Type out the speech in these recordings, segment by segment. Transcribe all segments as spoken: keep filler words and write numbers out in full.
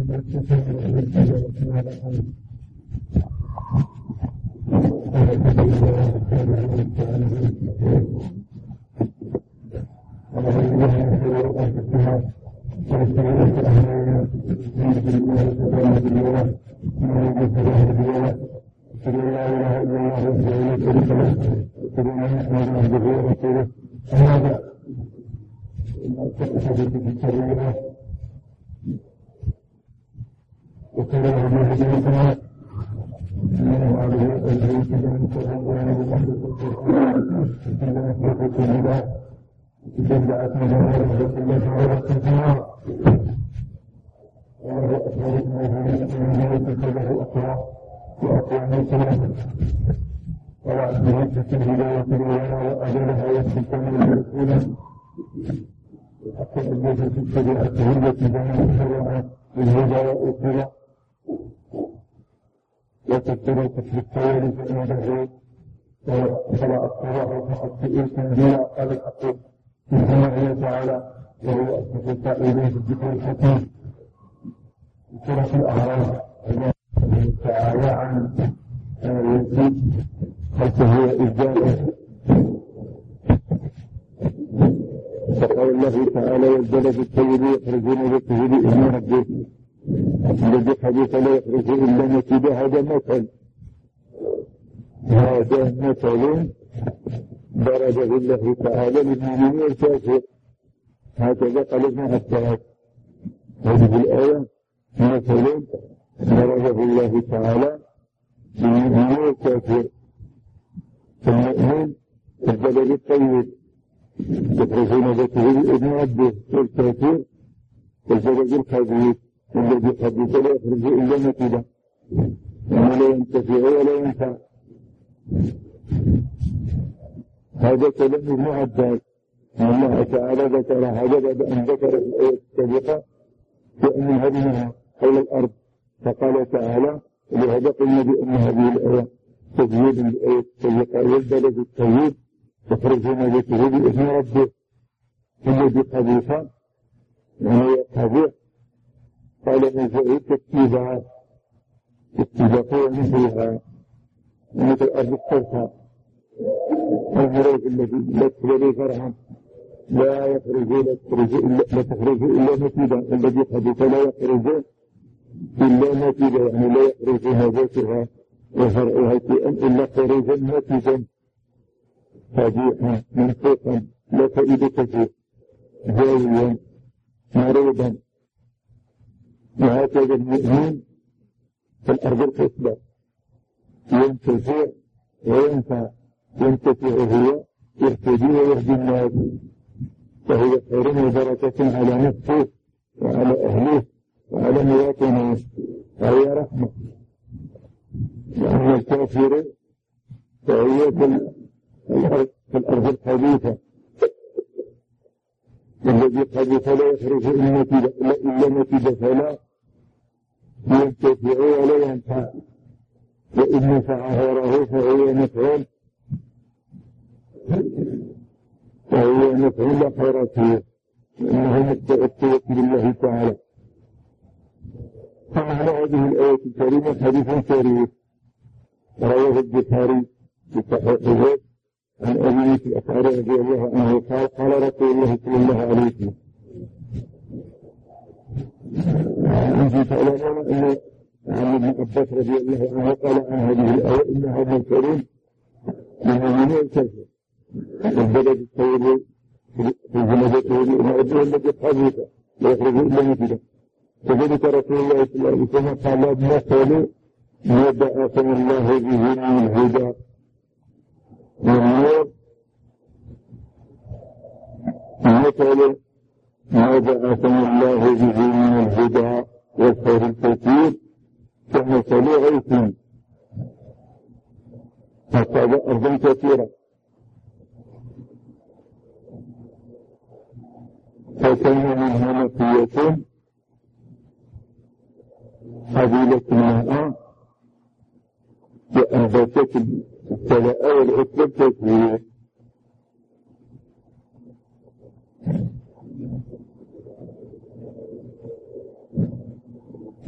فقال الله تعالى والبلد الطيب يخرجون بالطيب إذن ربه الذي حديث لا يخرج إلا نتيجة. هذا مثل هذا مثل ضربه الله تعالى للمؤمن والكافر. هكذا قال ابن عباس هذه الآية مثل ضربه الله تعالى للمؤمن والكافر. المؤمن في البلد الطيب يخرجون بطه بإذن ربه، والكافر في البلد الخبيث الذي خبيث لا يخرج إلا نتيجة، يعني لا ينتفع ولا ينفع. هذا كلام ابن عباس. الله تعالى ذكر هذا بعد أن ذكر في الآية السابقة بأن هذه حول الأرض، فقال تعالى ولهذا قلنا بأن هذه الآية تجويد الآية السابقة والبلد الطيب يخرجون بطه بإذن ربه الذي خبيث يعني قبيح. قال مجاهد اتباع اتباع ومثلها مثل الأرض الصرفة المريض الذي لا تخرج فرعا لا يخرج لا تخرج إلا لا تخرج إلا نتيجة، الذي خبيث لا يخرج إلا نتيجة، يعني لا يخرج نباتها وفرعها شيئا إلا خروجا نتيجا قبيحا منفوقا لا فائدة فيه جاويا مريضا. وهكذا المؤمن في الأرض الخصبة ينتفع وينفع. ينتفع هو يهتدي ويهدي الناس، فهو خير وبركة على نفسه وعلى أهله وعلى مواطنه، وهي رحمة. وأما الكافر فهي في الأرض في الأرض الخبيثة الذي خبيث لا يخرج إلا نتيجة إلا نتيجة فلا ينتفع ولا ينفع، وإن نفع غيره فهو نفع فهو نفع لا خير فيه، لأنه متأثر بالله تعالى. فمعنى هذه الآية الكريمة حديث شريف رواه البخاري في صحيحه عن أبي موسى الأشعري رضي الله عنه قال قال رسول الله صلى الله عليه وسلم أنتم تعلمون أن عن ابن عباس رضي الله عنه قال عن هذه الآية إن هذا الكريم للمؤمن والكافر والبلد الطيب في البلد الطيب إن أبوه الذي خبيث لا يخرج إلا نتيجة. كذلك رسول الله صلى الله عليه وسلم قال مثل ما بعثنا الله به من الهدى والنور مثل ما بعثنا الله به من الهدى والخير الكثير كمثل غيث أصاب أرضا كثيرة فكان منها نقية قبيلة الماء وأنبتت السلاء والعسل الكثير.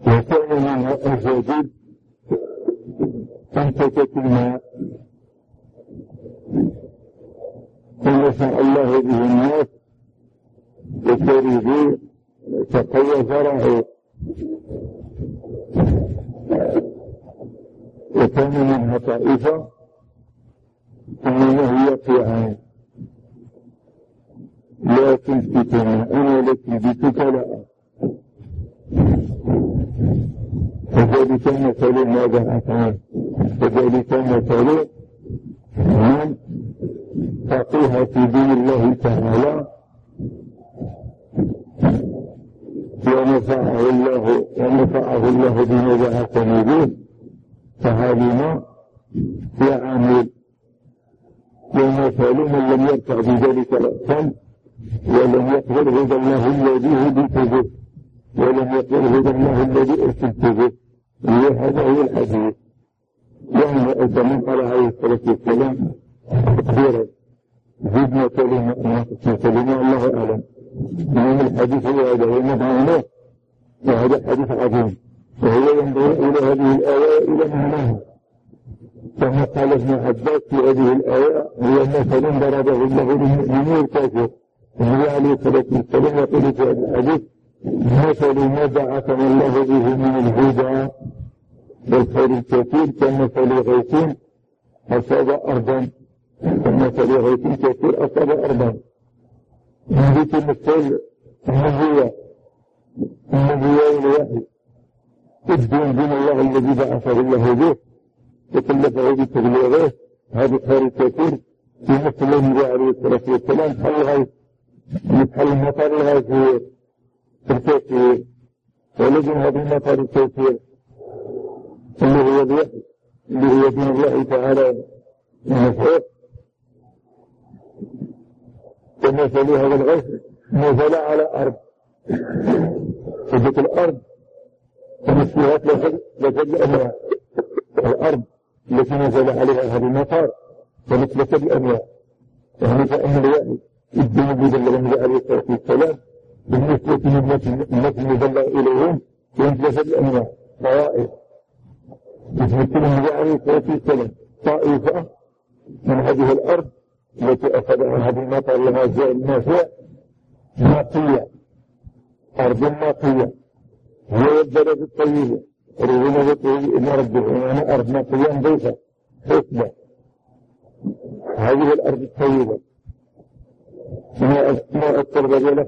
وكان منها الجديد أنتجت الماء ثم شاء الله به الناس وكرهوا تقوى زرعه وكان منها طائفة أنه يقيعان لا تنفتنا أنا لتنبتك لا فذلك مثل ماذا أفعل فذلك مثل من فقيها في دين الله تعالى ونفعه الله ونفعه الله بما بعثني به فعلم وعمل ومثل من لم يرفع بذلك رأسا ولم يقبل هدى الله الذي هديت به ولم يقبل هدى الله الذي أرسلت به وهذا هو الحديث. يعني أيضا من قال عليه الصلاة والسلام تقديرا زدنا كلمة ناقصنا كلمة الله أعلم. من الحديث هو هذا ومدعو له وهذا حديث عظيم وهو ينظر إلى هذه الآية إلى معناها كما قال ابن عباس في هذه الآية هي مثل ضربه الله للمؤمنين الكافر. النبي عليه الصلاة والسلام يقول في هذا الحديث مثل ما بعثنا الله به من الهدى والخير الكثير كمثل غيث أصاب أرضا كمثل غيث كثير أصاب أرضا. هذه مثل النبوة النبوة والوحي الدين دين الله الذي بعثه الله به وكلفه بتبليغه هذا الخير الكثير في مثل النبي عليه الصلاة والسلام حل الغيث مثل المطر الغيث الكثير ولكن هذا المطر الكثير اللي هو الوحي اللي هو دين الله تعالى المفعول كمثل هذا الغيث نزل على أرض وذلك الأرض تمثلات لجل الأنواع الأرض التي نزل عليها هذا المطر تمثلت الأنواع يعني فإن الوحي الدين بذل النبي عليه الصلاة والسلام بالنسبة للناس المبلغ إليهم ينتلفت الأنواع طوائف بالنسبة للنبي عليه الصلاة والسلام طائفة من هذه الأرض التي أخذها هذه المطر لما جاء النافع نقية أرض نقية هي البلد الطيبة رغم بطيب إلى ربه يعني أرض نقية نظيفة حسنة هذه الأرض الطيبة ما التربة ولا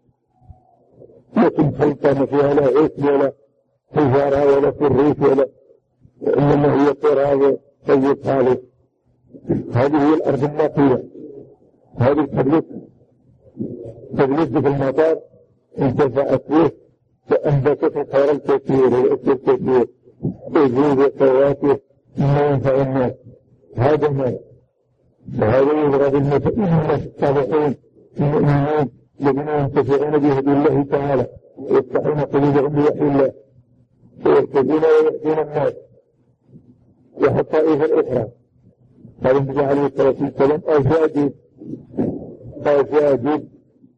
لكن سلطان فيها لا عيش ولا حجارة ولا فريش ولا إنما هي تراب طيب خالص. هذه هي الأرض النقية هذه التبليت تبليت في المطار انتفعت به فأنبتت الخير الكثير والأكل الكثير وجود وفواكه مما ينفع الناس هذا ما وهذا يضرب المثل الناس الصالحين المؤمنين الذين ينتفعون بهدي الله تعالى ويفتحون قلوبهم بوحي الله ويهتدون ويأتون الناس وحتى إذا الأخرى قال النبي عليه الصلاة والسلام أجادب أجادب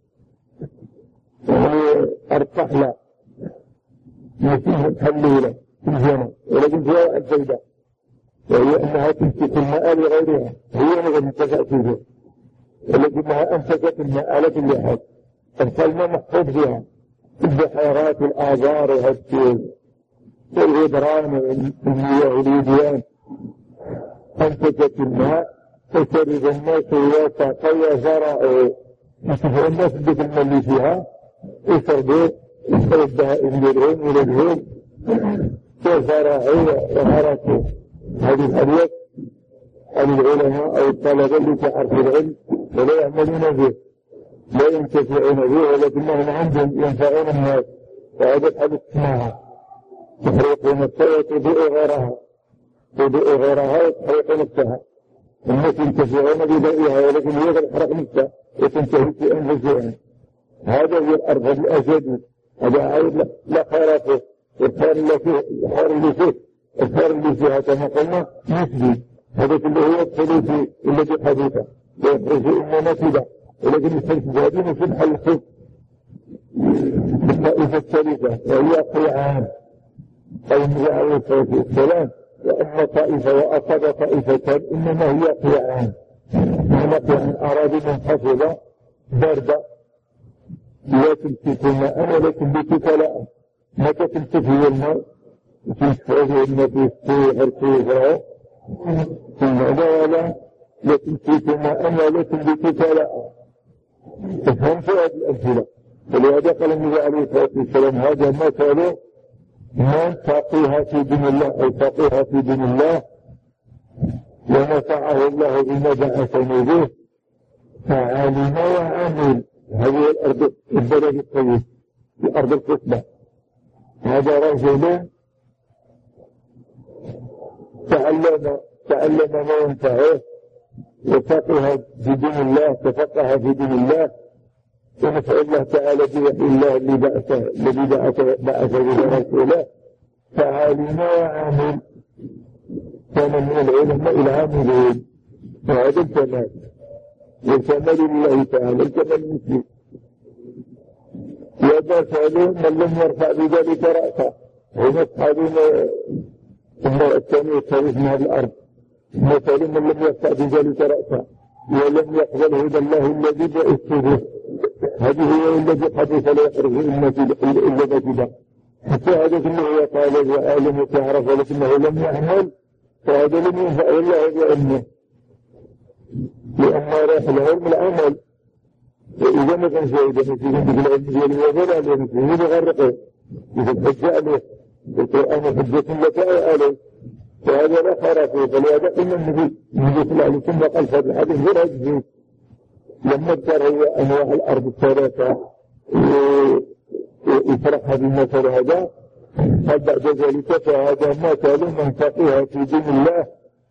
وهي أرتحلة فيها حلولة في الجنة ولكن فيها الزيدة وهي أنها تمسك الماء لغيرها هي نغم انتفع فيها ولكنها أنتجت الماء لكل حد فالماء محفوظ فيها البحيرات والآذار والغدران والمياه والوديان أنتجت الماء فشرب الناس ويتقوى زرعوا يشوفوا الناس بيت الماء اللي فيها يشربوا البهائم للهم وللهم وزرعوا وغرسوا. هذه الحديث عن العلماء أو الطلبة اللي تعرفوا العلم ولا يعملون به لا ينتفعون به ولكنهم عندهم ينفعون الناس وهذا الحديث اسمها تحريق نفسها وتضيء غيرها تضيء غيرها وتحريق نفسها الناس ينتفعون بضيئها ولكن هي تحرق نفسها وتنتهي في أنفسهم. هذا هو الأرض الأجدد هذا عيد لا خير فيه والخير اللي فيه الخير اللي فيه الخير اللي فيها كما قلنا نسبي هذا كله هو الثلثي الذي حديثه ويخرج إما نسبة ولكن الثلث هذه في محل الخف بالطائفة الثالثة وهي قيعان قال النبي عليه الصلاة والسلام وأما طائفة وأصاب طائفة إنما هي قيعان، نقيعان أراضي منخفضة باردة لا تمسك ماء ولا تنبت لاء، متى تمسك هي الماء تنفعه النبي في عرقه ثم ولا لا تمسك ماء ولا تنبت لاء. تفهم في هذه الأمثلة. ولهذا قال النبي عليه الصلاة والسلام هذا مثل من تقيها في دين الله أو تقيها في دين الله ونفعه الله بما بعثني به فعلم وعمل. هذه الأرض البلد الطيب في أرض القصبة. هذا رجل تعلم تعلم ما ينفعه وفقه في دين الله، تفقه في دين الله ونفع الله تعالى بوحي الله اللي بعثه الذي بعث بعث به رسوله فعلم وعمل. كان من العلماء العاملين وهذا الكمال والكمال لله تعالى الكمال المسلم. ومثل من لم يرفع بذلك رأسه هم أصحابنا المرأة الثانية الثالث من هذه الأرض. مثل من لم يرفع بذلك رأسه ولم يقبل هدى الله الذي بعث به، هذه هي الذي حدث لا يخرج إلا نتيجة. حتى هذا كله قال وعالم تعرف ولكنه لم يعمل فهذا لم ينفع الله بعلمه لأن راح العلم العمل. وإذا ما كان شاهدا نتيجة بالعلم ديالي ولا لنتيجة يغرقه إذا تحج عليه القرآن حجة لك عليه فهذا لا خير فيه. فلهذا قلنا النبي النبي صلى الله عليه وسلم قال في الحديث غير هذه لما ذكر هو أنواع الأرض الثلاثة وإفرقها بالمثل هذا قال بعد ذلك فهذا مثل من فقه في دين الله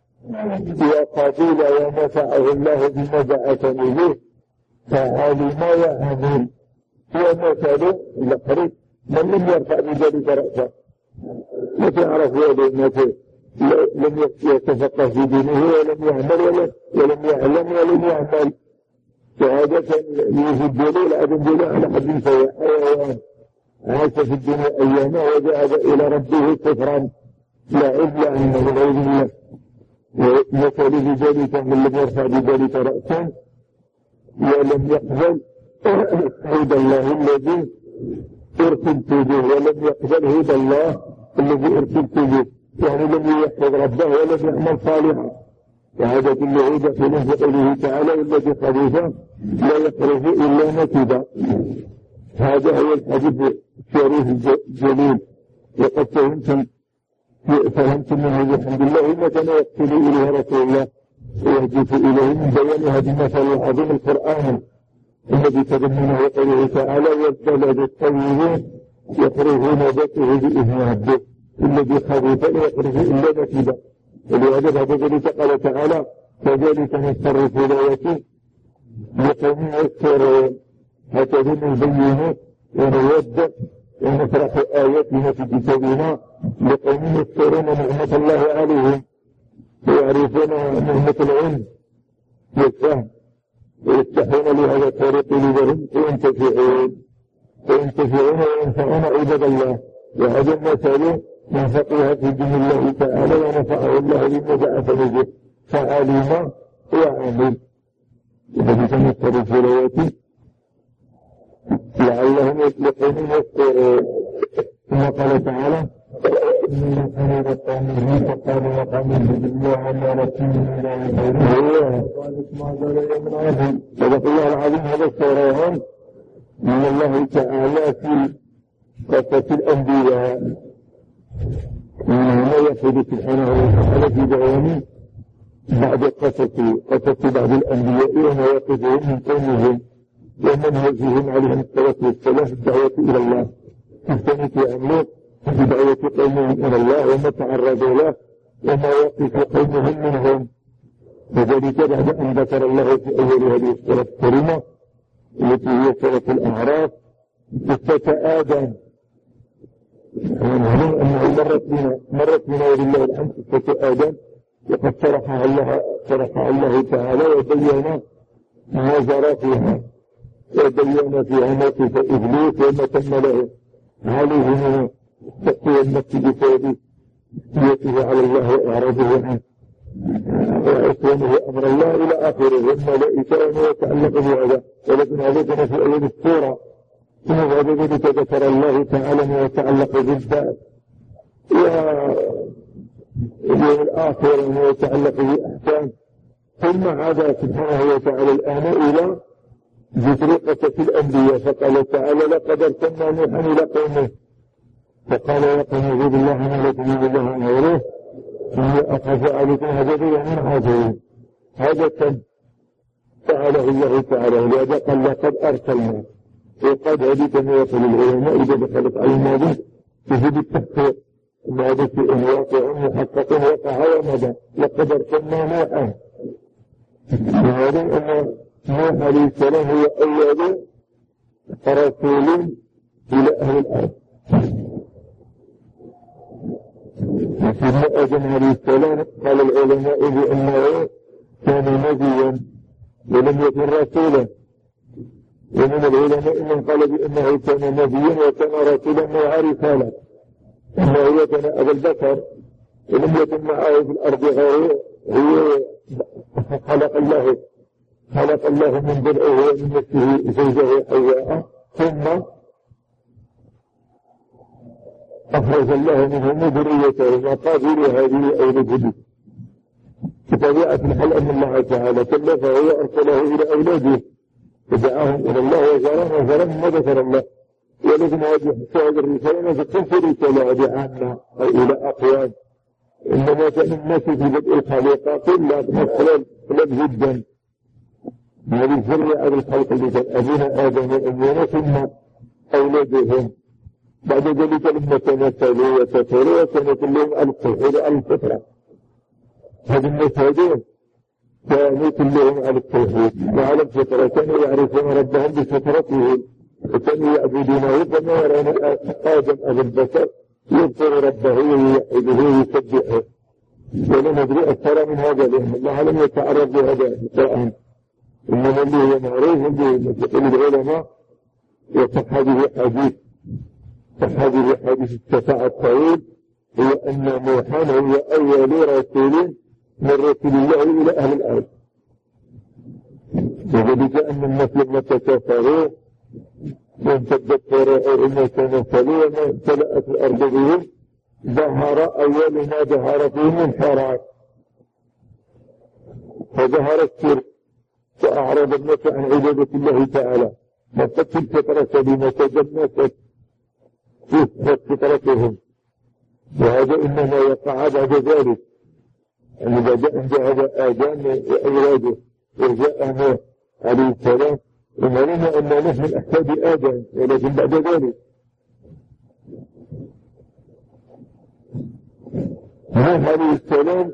وقبل ونفعه الله بما بعثني به فعلم وعمل. هو مثل الأقرب من لم يرفع بذلك رأسه وتعرف هذا المثل لم يتفقه في دينه ولم يعمل ولم يعلم ولم يعمل. فهذا كان يوجد دليل عدم دليل على حد سواء حيوان عاش في الدنيا أياما وذهب إلى ربه كفرا لا عدل عنه والعياذ بالله. ومثل بذلك من لم يرفع بذلك رأسا ولم يقبل هدى الله الذي ارسلت به ولم يقبل هدى الله الذي ارسلت به، يعني لم يحفظ ربه ولم يعمل صالحا. وهذا كله يدخل في قوله تعالى والذي خبث لا يخرج إلا نكدا. هذا هو الحديث الشريف الجليل. وقد فهمتم فهمتم منه الحمد لله ما كان يقتل إليه رسول الله ويهدف إليه من بيان هذا المثل العظيم القرآن الذي تضمنه قوله تعالى والبلد الطيب يخرج نباته بإذن ربه الذي خبث لا يخرج إلا نكدا. ولهذا بعد ذلك قال تعالى كذلك نصرف الآيات لقوم يذكرون هكذا نبين ونود ونشرح آياتنا في كتابنا لقوم يذكرون نعمة الله عليهم ويعرفون نعمة العلم والفهم ويفتحون لهذا الطريق لهم وينتفعون وينتفعون وينفعون عباد الله. وهذا المثل من فقه في دين الله تعالى ونفعه الله بما بعثني به فعلم وعمل. وهذا تمثل في روايته لعلهم يطلقون يذكرون. ثم قال تعالى إن الذين قاموا فقالوا وقاموا بالله وما لكم من الله غيره صدق الله العظيم. هذا الصورة من الله تعالى في قصة الأنبياء ما يحدث سبحانه وتعالى في بيان بعد قصص قصص بعض الأنبياء ومواقفهم من قومهم ومنهجهم عليهم الصلاة والسلام في الدعوة إلى الله كيف يعملون في دعوة قومهم إلى الله وما تعرضوا له ومواقف قومهم منهم. وذلك بعد أن ذكر الله في أول هذه السورة الكريمة التي هي سورة الأعراف قصة آدم. ونعلم أنه مرت بنا مرت بنا ولله الحمد قصة آدم وقد شرحها الله شرحها الله تعالى وبين ما جرى فيها وبين فيها موقف إبليس وما تم له عليه تقوى النفس بتوبيته على الله وإعراضه عنه وعصيانه أمر الله إلى آخره. والملائكة يتعلق بهذا. ولكن هذا في أول السورة. ثم بعد ذلك ذكر الله تعالى ما يتعلق بالذات واليوم الآخر وما يتعلق بالأحكام. ثم عاد سبحانه وتعالى الآن إلى ذكر قصة الأنبياء. فقال تعالى لقد أرسلنا نوحا إلى قومه فقال يا قوم اعبدوا الله ما لكم من إله غيره إني أخاف عليكم عذاب يوم عظيم. هذا كم فعله الله تعالى. ولهذا قال لقد أرسلنا. وقد هذه كما يقول العلماء إذا دخلت على الماضي تجد التحقيق أن هذا شيء واقع محقق وقع ومضى. لقد أرسلنا نوحا. وهذا أن نوح عليه السلام هو أول رسول إلى أهل الأرض. وسيدنا آدم عليه السلام قال العلماء بأنه كان نبيا ولم يكن رسولا. ومن العلماء من قال بأنه كان نبيا وكان رسولا مع رسالة. أنه كان أبا البشر ولم يكن معه في الأرض غيره. هو خلق الله خلق الله من ضلعه ومن نفسه زوجه حواء ثم أخرج الله منه ذريته مقابل هذه أولاده. بطبيعة الحال أن الله تعالى كلفه وأرسله إلى أولاده فدعاهم إلى الله وزارهم وزارهم ما ذكر الله. ولكن هذه الرسالة ما تكون في رسالة هذه عامة أو إلى أقوام. إنما كان الناس في بدء الخليقة كلها مثلا قلب جدا. هذه الذرية الخلق اللي كان أبونا آدم وأمنا ثم أولادهم. بعد ذلك لما تمثلوا وتفروا وكانوا كلهم على التوحيد على الفطرة. هذه الناس هذين كانوا كلهم على التوحيد وعلى الفطرة. كانوا يعرفون ربهم بفطرتهم وكانوا يعبدونه كما يرون آدم أبو البشر يذكر ربه ويوحده ويسبحه. ولا ندري أكثر من هذا لأن الله لم يتعرض لهذا في القرآن. إنما اللي هو معروف به يقول العلماء وصح هذه حديث صح هذه حديث الشفاعة الطويل هو أن نوحا هو أول رسول من رسول الله إلى أهل الأرض. وذلك أن الناس لما تكاثروا وامتدت فروعهم تمثلوا وما امتلأت الأرض بهم ظهر أول ما ظهر فيهم انحراف. فظهر الشرك وأعرض الناس عن عبادة الله تعالى. فقد الفطرة سليمة تجمست في فطرتهم. وهذا إنما يقع بعد ذلك. يعني بعد جاء آدم وأولاده وجاء نوح عليه السلام ومعلومة أن نحن من أحفاد آدم ولكن بعد ذلك نوح عليه السلام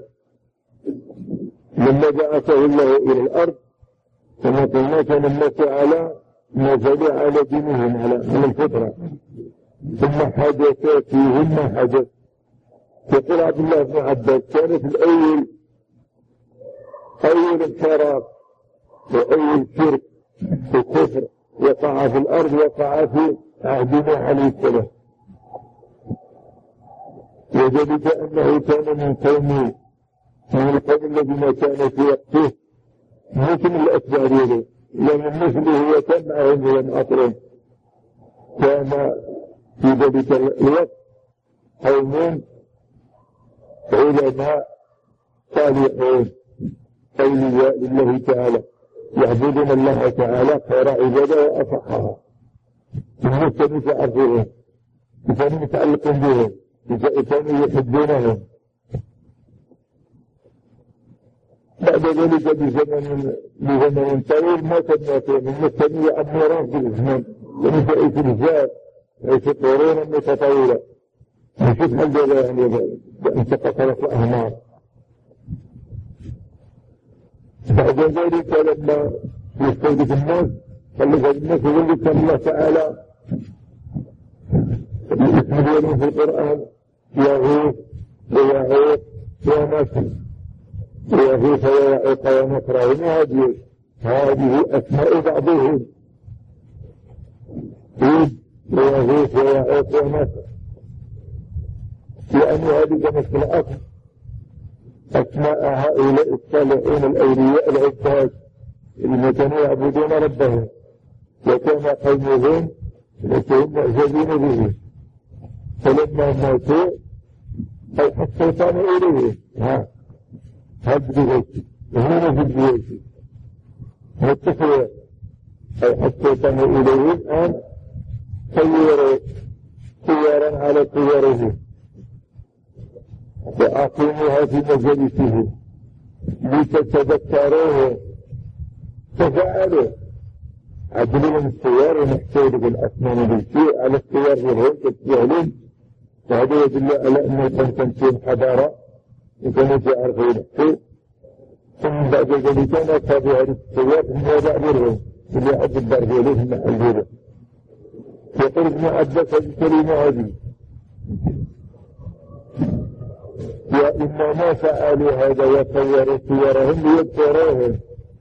لما بعثه الله إلى الأرض كما قلنا كان الناس على ما زال على دينهم على الفطرة. ثم حدث فيهم ما حدث. يقول عبد الله بن عباس كان في الأول أول انحراف وأول شرك وكفر وقع في الأرض وقع في عهد نوح عليه السلام. وذلك أنه كان من قوم من القوم الذين كانوا في وقته مثل الأتباع له لمن مثله وكان معهم ولم أطرم. كان في ذلك الوقت قوم علماء صالحون أولياء لله تعالى يعبدون الله تعالى خير عبادة وأصحها. الناس كانوا يعرفوهم كانوا متعلقون بهم كانوا يحبونهم. بعد ذلك بزمن بزمن طويل مات الناس من كانوا يأمرون في الزمن ونسأل في الجار في قرون متطولة. نشوف هل ذلك يعني أنت قصرت الأهمار. بعد ذلك لما يستوجد الناس خلق الناس يقول الله تعالى يسمى في القرآن يغوث ويعوق ونصر ويغوث ويعوق ونصر. هذه هذه أسماء بعضهم يغوث ويعوق ونصر. لأن هذه مسألة أسماء هؤلاء الصالحين الأولياء العباد اللي كانوا يعبدون ربهم، وكان قومهم لكن معجبين به، فلما ماتوا أوحى الشيطان إليه ها هد بغيتي هنا في البيت والتفوير، أوحى الشيطان إليهم أن صيروا صيارا على صيره وأقيموها في مجالسه لتتذكروه، ففعلوا عدلوا من الصيار ونحتاج بالأسنان بالشيء على الصيار بالهون كالتعليم، فهذا يدل على أنه كان تنسين حضارة وكانوا يعرفوا يحكوا. ثم بعد ذلك نصاب هذه الصيار هم وضع بالهون اللي عد الضرب عليه في محل هذا. يقول ابن عباس هذه الكلمة هذه وإنما فعلوا هذا وصوروا صورهم ليذكروهم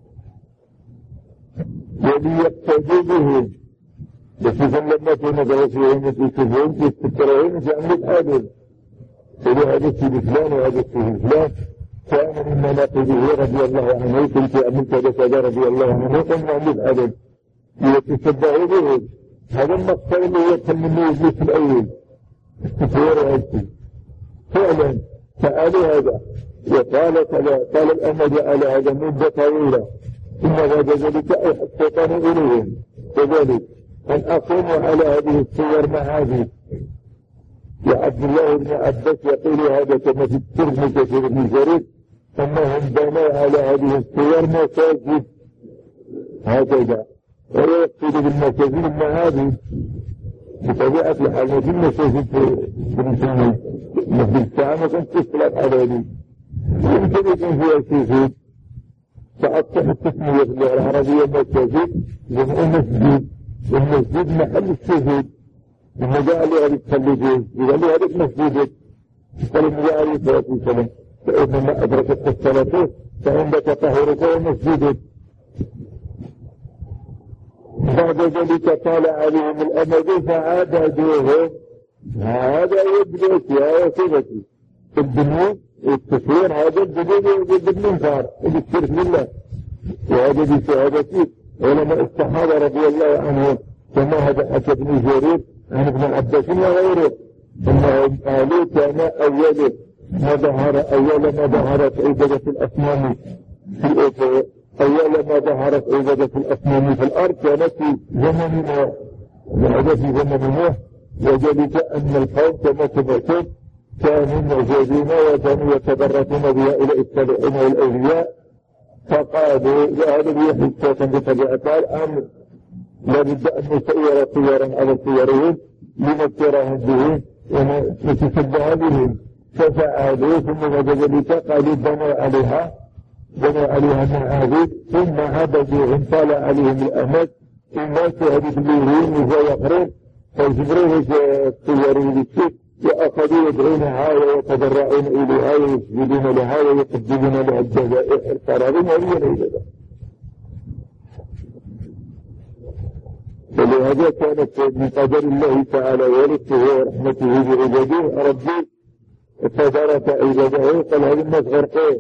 وليقتدوا بهم، بس لما تنظروا فيهم يتكلمون يستكرهون يعملوا حالهم، يقولوا هذا السيد فلان وهذا السيد فلان كان من مناقبه رضي الله عنه، كنت أعمل كذا كذا رضي الله عنه، قم نعمل حالهم ليتشبعوا بهم. هذا المقصد اللي يدخل منه يجلس الأول استكبار هذا فعلا فعلوا هذا. وقال كذا قال الأمد على هذا مدة طويلة، ثم بعد ذلك أوحى الشيطان إليهم كذلك أن أقوموا على هذه الصور مع هذه. وعبد الله بن عباس يقول هذا كما في الترمذي كثير بن جرير أنهم بنوا على هذه الصور مساجد هكذا، ولا يقصد بالمساجد المعابد بطبيعة الحال. ما في المساجد في المسلمين في الساعة ما كانت تصلح على هذه، يمكن يكون فيها سجود، فأصبح التسمية في اللغة العربية مساجد جمع مسجد، والمسجد محل السجود. لما جاء لي هذه التخليدين إذا لي هذه مسجد قال النبي عليه الصلاة والسلام فإنما أدركت الصلاة فعندك طهورك ومسجد. بعد ذلك طال عليهم الأمد فعبدوهم. هذا يدرك يا وسيلتي البنيان التصوير، هذا البنيان بالمنكر بالشرك لله، وهذا بشهادتي علماء الصحابة رضي الله عنهم كما هذا حكى ابن جرير عن ابن عباس وغيره انهم قالوا كان اول ما ظهر اول ما ظهرت عبادة الاصنام في اول ما ظهرت عبادة الاصنام في الارض كانت في زمن نوح، وهذا في زمن نوح، وذلك ان القوم كما سمعتم كانوا معجبين وكانوا يتبركون بهؤلاء الصالحين والاولياء، فقالوا وهذا بيحس بطبيعة الامر لابد ان نسير صورا على صورهم لنذكرهم بهم ونتشبه بهم، ففعلوا. ثم بعد ذلك قالوا بنوا عليها بنوا عليها معابد ثم عبدوهم، طال عليهم الامد الناس هذه الليلين وهو يقرون فجبروه صورهم بالشيء واخذوا يدعونها ويتضرعون اليها ويسجدون لها ويقدمون لها الجزائر القرارين هذه العباده. فلهذا كانت من قدر الله تعالى ورثه ورحمته بعباده ربي تدارك عباده قال هذا الناس غرقوه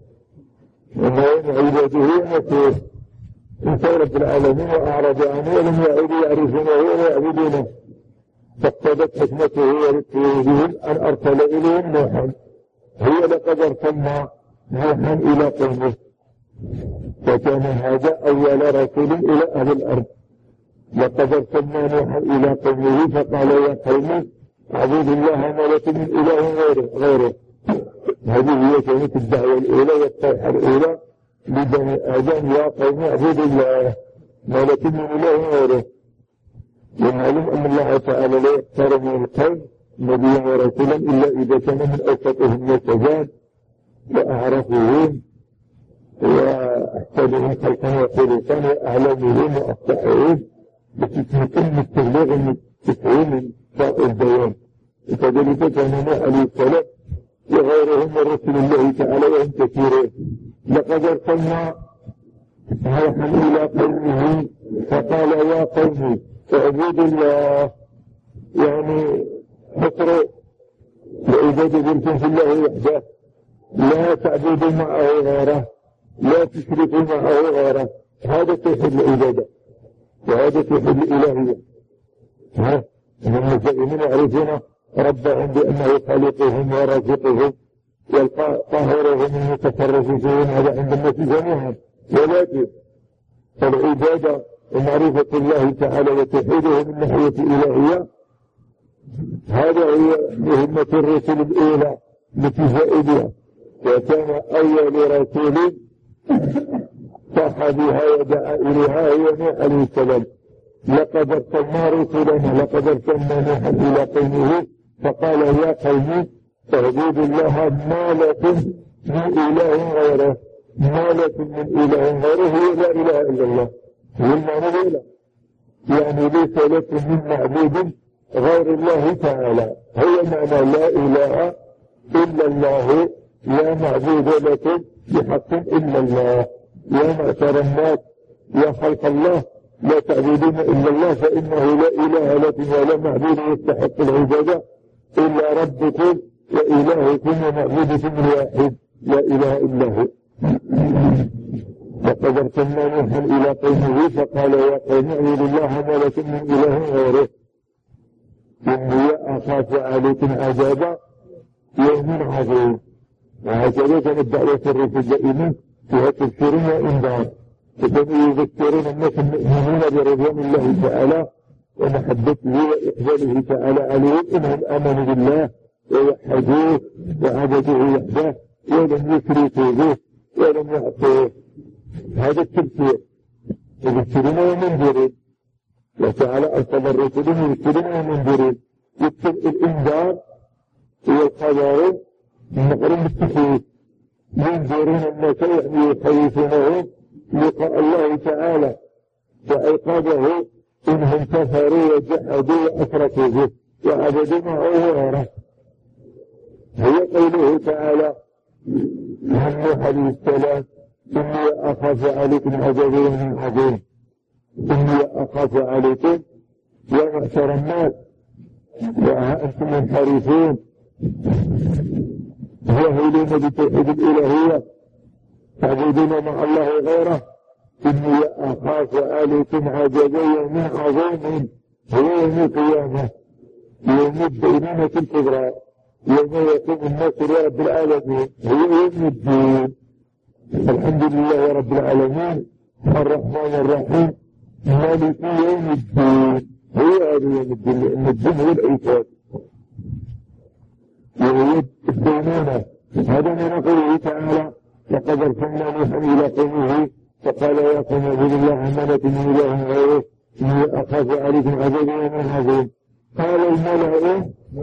وانهم عباده نسوه انسى رب العالمين واعرض عنه ولم يعودوا يعرفونه ويعبدونه، فاقتضت حكمته ورثه بهم ان ارسل اليهم نوحا. هي لقد ارسلنا نوحا الى قومه، فكان هذا اول رسول الى اهل الارض. لقد ارسلنا نوحا الى قومه فقال يا قوم اعبدوا الله ما لكم من اله غيره غيره. هذه هي كانت الدعوه الاولى والصيحه الاولى لبني ادم، يا قوم اعبدوا الله ما لكم من اله غيره. ونعلم ان الله تعالى لا يختار من القوم نبيا ورسولا الا اذا كان من اوسطهم نسبا واعرفهم واحسنهم خلقا وخلقا واعلمهم واصلحهم، بتتم التبليغ من تفعيل البيان. وكذلك كان نوح عليه السلام وغيرهم من رسل الله تعالى وهم كثيرون. لقد ارسلنا نوحا الى قومه فقال يا قوم اعبدوا الله، يعني حصر لأن تعبدوا قلتم في الله وحده، لا تعبدوا معه غيره، لا تشركوا معه غيره. هذا توحيد العبادة وهذا توحيد الإلهية. ها المسلمين يعرفون ربهم بأنه خالقهم ورازقهم والقاهرهم المتصرف فيهم، هذا عند الناس جميعا. ولكن العبادة ومعرفة الله تعالى وتوحيده من ناحية الإلهية هذا هي مهمة الرسل الأولى التي جاء بها، وكان أول رسول صح بها ودعا إليها هو نوح عليه السلام. لقد ارسلنا رسلنا لقد ارسلنا نوحا إلى قومه فقال يا قوم اعبدوا الله ما لكم من إله غيره. ما لكم من إله غيره هي لا إله إلا الله، هي المعنى الأولى، يعني ليس لكم من معبود غير الله تعالى. هو معنى لا إله إلا الله، لا معبود لكم بحق إلا الله. يا معشر الناس يا خلق الله لا تعبدون إلا الله، فإنه لا إله لكم ولا معبود يستحق العبادة إلا ربكم وإلهكم ومعبودكم الواحد لا إله إلا هو. لقد ارسلنا نوحا إلى قومه فقال يا قوم اعبدوا الله ما لكم من إله غيره إني أخاف عليكم عذاب يوم عظيم. وهكذا كانت دعوة الرسل دائما فيها تذكير وإنذار، وكانوا يذكرون الناس المؤمنين برضوان الله تعالى ومحبته وإقباله تعالى عليهم إنهم آمنوا بالله ووحدوه وعبدوه وحده ولم يشركوا به ولم يعصوه. هذا التذكير يذكرون ومنذرين، وتعالى أرسل الرسل يذكرون ومنذرين. الإنذار هو الخبر المقرون بالتخويف، ينذرون الناس يعني يخوفونهم لقاء الله تعالى وعقابه إنهم كفروا وجحدوا وأشركوا به وعبدوا معه غيره. هي قوله تعالى عن نوح عليه السلام إني أخاف عليكم عذاب يوم عظيم. إني أخاف عليكم يا معشر الناس وها أنتم منحرفون جاهلون بتوحيد الإلهية تعبدون مع الله غيره. إني أخاف عليكم عذاب يوم عظيم هو يوم القيامة، يوم الدينونة الكبرى، يوم يقوم الناس لرب العالمين، هو يوم الدين. الحمد لله رب العالمين الرحمن الرحيم مالك يوم الدين، هو هذا يوم الدين، لأن الدين هو العتاب وهو الدينونة. هذا من قوله تعالى لقد ارسلنا نوحا إلى قومه فقال يا قوم اعبدوا الله ما لكم من إله غيره إني أخاف عليكم عذاب يوم عظيم. قال الملأ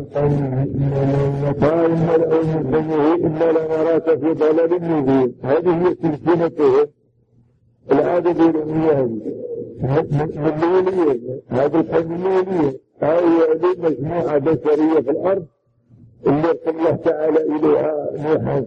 قال الملأ من قومه إنا لنراك في ضلال مبين. هذه هي سلسلته العادة الأمنية من الولية، هذا القوم الولية هذه مجموعة بشرية في الأرض اللي يرسل الله تعالى إليها نوحا.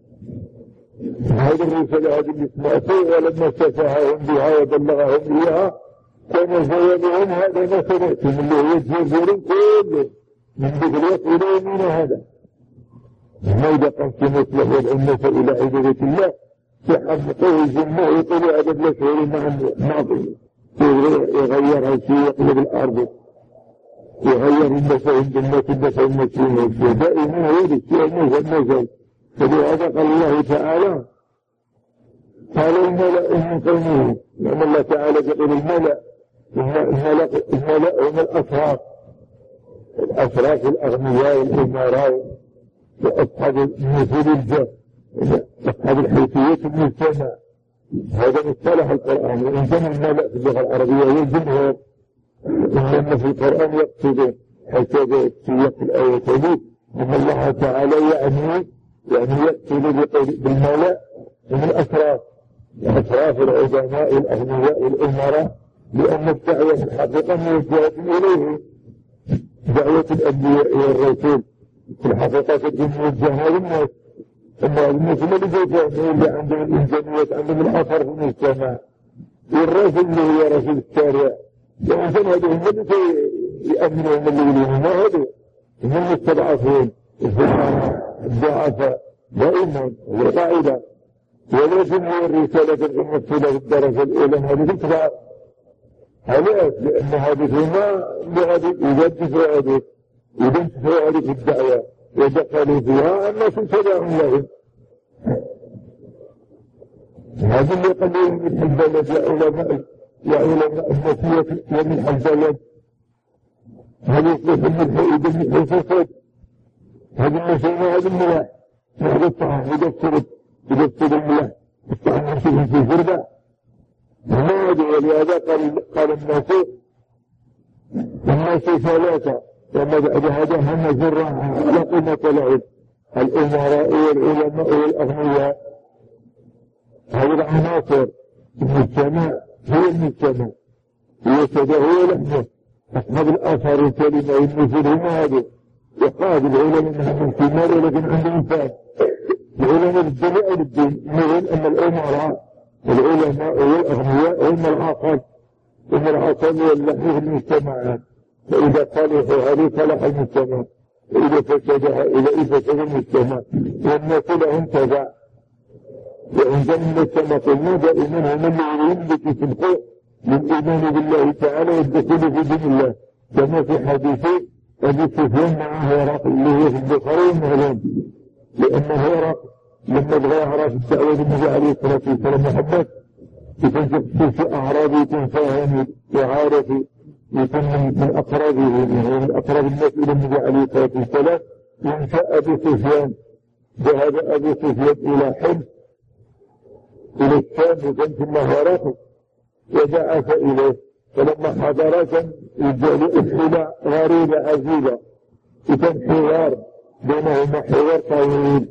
هذه الرسالة هذه اللي سمعتوا ولما شفاهم بها وبلغهم إياها كان جوابهم هذا ما سمعتم اللي هو الجزيرين كله من ذلك الوقت إلى يومنا هذا. ما إذا قمت مصلح والأمة إلى عبادة الله يحققوه الجنة ويقولوا عدد الأشهر مع الماضي يغيرها شيء يقلب الأرض يغير النساء بالناس النساء المسلمين دائما هو الشيء الموجود الموجود. فلهذا قال الله تعالى قال الملأ من قومه، لأن الله تعالى يقول الملأ الملأ الملأ هم الأشراف الأشراف الأغنياء والأمراء وأصحاب النفوذ الجاه أصحاب الحيثيات المجتمع. هذا مصطلح القرآن، وإن كان الملأ في اللغة العربية هو الجمهور، إنما في القرآن يقصد حسب سياق الآيتين أن الله تعالى يعني يعني يقصد بالملأ من الأشراف أشراف العظماء الأغنياء والأمراء، لأن الدعوة في الحقيقة موجهة إليه. دعوة الأنبياء والرسول في الحقيقة تكون موجهة للناس، أما الناس ما اللي اللي عندهم الإمكانيات عندهم الأثر في المجتمع. والرسول اللي هو رسول الشارع الإنسان هذول هم اللي يأمنون اللي يلينون، ما هذول هم المستضعفون الضعفاء دائما والقاعدة، ولكن هي الرسالة الممثلة في الدرجة الأولى هذه تكبر. علاش؟ لأن هذه ما يجددوا هذه يدنسوا هذه في الدعوة ودخلوا فيها الناس تبعهم لهم. هذا اللي قال لهم من البلد يا علماء يا علماء النسية ومن البلد، هذا يصلح من الحائد من الفساد، هذا المسلمة هذا الملاح هذا الطعام هذا السرد هذا السرد الملاح الطعام نشوفهم في الفردة ما هذا. ولهذا قال قال الناس الناس ثلاثة وما بعد هذا هم زرعا لا قيمة لهم، الأمراء والعلماء والأغنياء. هذه العناصر المجتمع هي المجتمع هي كذا هو لحمه. أصحاب الآثار الكلمة والنزول هم هذا. وقال العلماء أنهم الكمال ولكن عندهم فهم. العلماء بالدنيا والدين نقول أن الأمراء والعلماء والأغنياء هم العقل هم العقل واللحم في المجتمعات. فإذا صلحوا هذه صلح المجتمع، وإذا فسدها إذا فسد المجتمع، والناس لهم تبع. وعندما المجتمع قلنا دائما هم اللي يملك في الخير للإيمان بالله تعالى والدخول في دين الله، كما في حديث أبي سفيان مع هرقل اللي هو في البخاري ومعلوم. لأن هرقل لما بغى يعرف الدعوة النبي عليه الصلاة والسلام محبت يكون في أعرابي يكون فاهم وعارف يكون من أقربه من أقرب الناس إلى النبي عليه الصلاة والسلام. ينشأ أبي سفيان ذهب أبي سفيان إلى حلم إلى الشام وكان ثم هرقل وبعث إليه. فلما حضر كان يجعل أسئلة غريبة عجيبة، وكان حوار بينهما حوار طويل.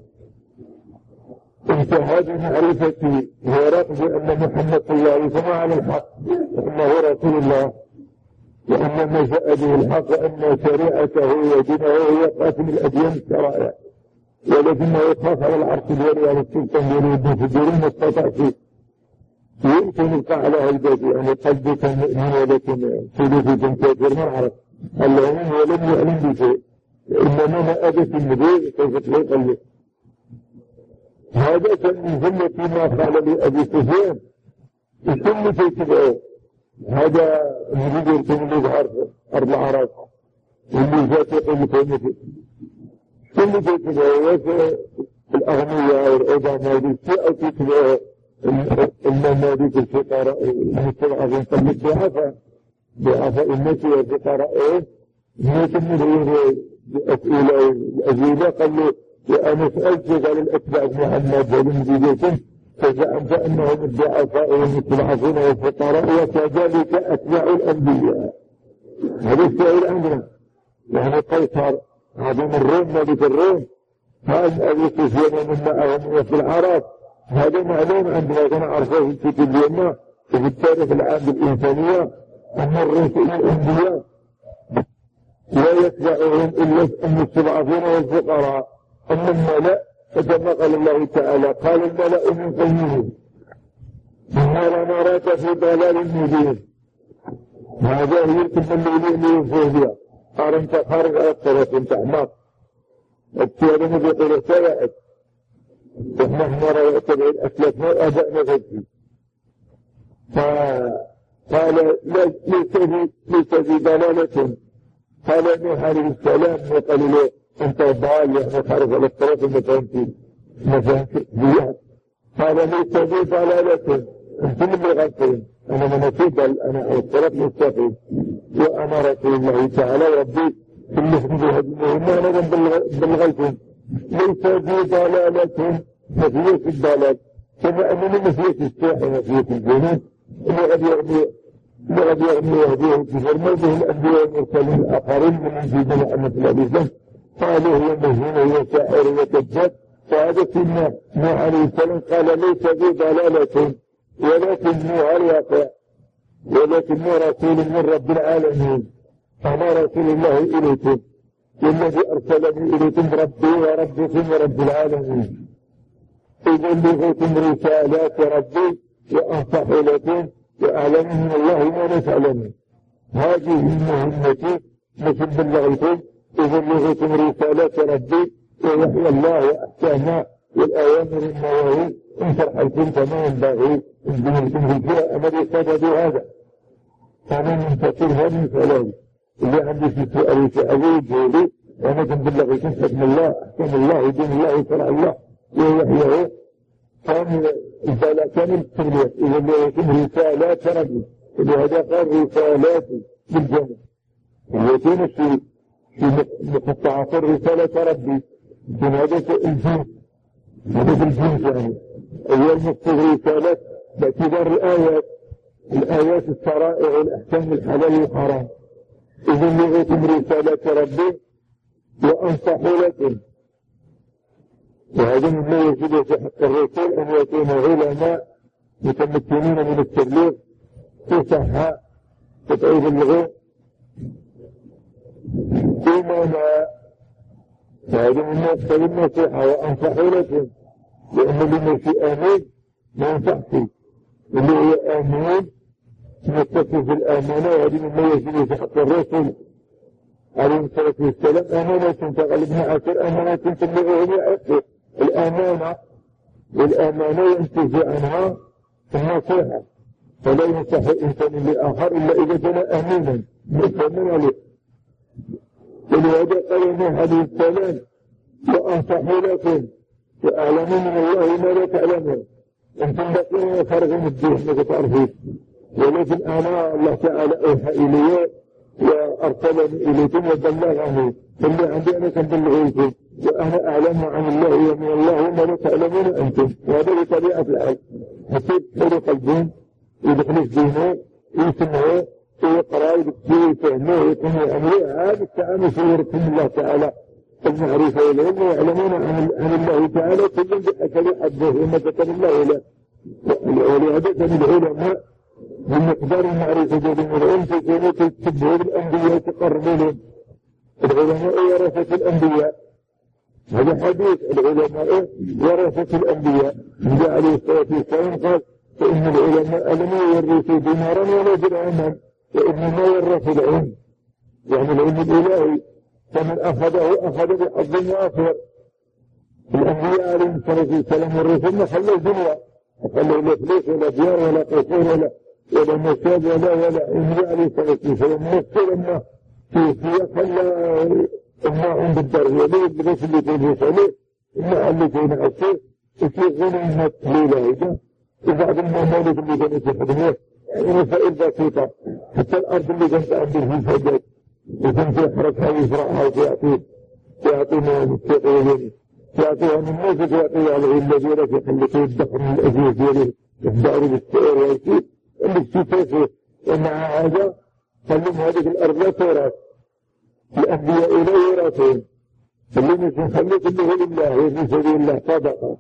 انتهى بمعرفة هرقل بأن محمد صلى الله عليه وسلم على الحق وأنه رسول الله، وأن ما جاء به الحق وأن شريعته ودينه هي قاتم الأديان الشرائع، ولكنه يخاف على العرش الولي على السلطان يريد في الدين ما استطاع فيه. يمكن يبقى على هيبتي يعني قلبك مؤمن ولكن سلوككم كافر ما عرف اللهم ولم يعلم بشيء، إنما ما أبت النبي كيف تلاقي قلبه. هذا كان من ثم ما قال لأبي سفيان ثم تتبعه. هذا النبي يرسم اللي ظهر أرض العراق واللي جاءت يقول لكم ثم تتبعه الأغنياء والعظماء والشيء تتبعه المماليك الفقراء المستضعفين قبل الضعفاء ضعفاء الناس والفقراء يتمنون بأسئلة الأجوبة. قال له وأنا سألت قال الأتباع محمد ولم يجيكم فزعمت أنهم الضعفاء والمستضعفون والفقراء وكذلك أتباع الأنبياء. هذا السؤال عندنا يعني قيصر عظيم الروم ملك الروم هل أبي سفيان من معهم في العراق هذا معلوم عندنا كان عرفه في الكتب اليوم وفي التاريخ العام بالإنسانية أن الرسل الأنبياء لا يتبعهم إلا المستضعفين والفقراء. أما الملأ فكما قال الله تعالى قال الملأ من قومه إنا لنراك في ضلال مبين. هذا هي الكلمة اللي يوفيه بها قال أنت خارج على الطريق أنت أحمق. التيار الذي يقول سيأت ونحن نرى يتبع الأسلافنا أبأنا فجي. فقال ليس في ضلالة. قال نوح عليه السلام وقال له أنت ضال يعني خارج على الطريق المفهمتين مفهمتين بيها. قال ليس في ضلالة أنتم اللي غلطين أنا من أتبال أنا على الطريق مستقيم وأنا رسول الله تعالى ربي اللي خذوا هذه المهمة أنا بالغلطين. ليس في ضلالة مفيش الضلال كما أنني مفيش الساحة مفيش الجنود اللي غد يغني اللي غد يغني يهديه في فرموده الأنبياء والمرسلين الآخرين من جيد محمد صلى الله عليه وسلم قالوا هو مجنون هو ساحر هو كذاب. فهذا سيدنا نوح عليه السلام قال ليس في ضلالة ولكنه الواقع ولكنه رسول من رب العالمين. أنا رسول الله إليكم والذي أرسلني إليكم ربي وربكم ورب العالمين. أبلغكم رسالات ربي وأنصح لكم وأعلم من الله ما لا تعلمون. هذه مهمتي مثل بلغتكم أبلغكم رسالات ربي وحي الله وأحكامه والأوامر النواهي إن شرح الكون كما ينبغي إن فيها أمر سبب هذا فمن ينتصر هذه فلان اللي عندي في سؤال يسألوا يجهلوا وأنا كنت بالله يكون حكم الله أحكام الله ودين الله وشرع الله ووحيه كان رسالة كان التغليق إذا اللي يكون رسالات ربي ولهذا قال رسالات بالجمع يكون في في مقطعات رسالة ربي من هذا الجنس هذا الجنس يعني أول مقطع رسالات باعتبار الآيات الآيات الشرائع والأحكام الحلال والحرام إذا اللي يكون رسالة ربي وأنصح لكم وهذا مما يجب في حق الرسول أن يكون علماء متمكنين من التبليغ فصحاء تتعيد اللغة إيمانا وهذا مما يقتل النصيحة وأنصح لكم لأن اللي في آمين ما ينصحك اللي هي آمين نتصل في الآمانة وهذا مما يجب في حق الرسول عليه الصلاة والسلام أمانة تغلب عشر أمانة تبلغهم يعرفوا الأمانة والأمانة ينتج عنها النصيحة فلا ينصح الإنسان لآخر إلا إذا كان أمينا مؤتمن عليه ولهذا قال نوح عليه السلام وأنصح لكم وأعلموا من الله ما لا تعلمون أنتم بقين فرغم الدين ما تعرفون ولكن أنا الله تعالى أوحى إلي وأرسلني إليكم وبلغني فاللي عندي أنا كان بلغيكم وأنا أعلم عن الله ومن الله ما لا تعلمون أنتم وهذا بطبيعة الحال حسيت خلق الدين يدخل في دينه يسمعه ويقرأ ويكتبه ويفهمه ويقومه أمره هذا التعامل في رسول الله تعالى المعرفة والعلم ويعلمون عن الله تعالى كل بحسب حده وما كتب الله له ولهذا كان العلماء من مقدار المعرفة جديد العلم في كونه تتبعوا بالأنبياء تقربوا لهم العلماء ورثة الأنبياء هذا حديث العلماء ورثة الأنبياء النبي عليه الصلاة والسلام قال فإن العلماء لم يورثوا دينارا ولا درهما وإنما ورثوا العلم يعني العلم الإلهي فمن أخذه أخذ بحظ وافر الأنبياء عليهم الصلاة والسلام ورثوا ما خلوا الدنيا خلوا لا فلوس ولا ديار ولا قصور ولا ولا مساجد ولا ولا النبي عليه الصلاة والسلام نفسه لما في سياق خلى إما عند الدرجة ليه بس اللي تنهيش عليه إما اللي تنهيش وفي غنى ليلة وبعض الممالك اللي كانت يخدموه مسائل بسيطة حتى الأرض اللي كانت عنده في سجاد وكان في حركها ويزرعها ويعطيه يعطينا مستقبلين يعطيها من الناس ويعطيها على الذي لك يخلقوا الدخل من الأجيز دياله يفدعوا بالسعر ويسير اللي تشوفه ومع هذا خلهم هذه الأرض لا تورث الأنبياء لا يورثون اللي مش نخليك اللي هو لله وفي سبيل الله صدقة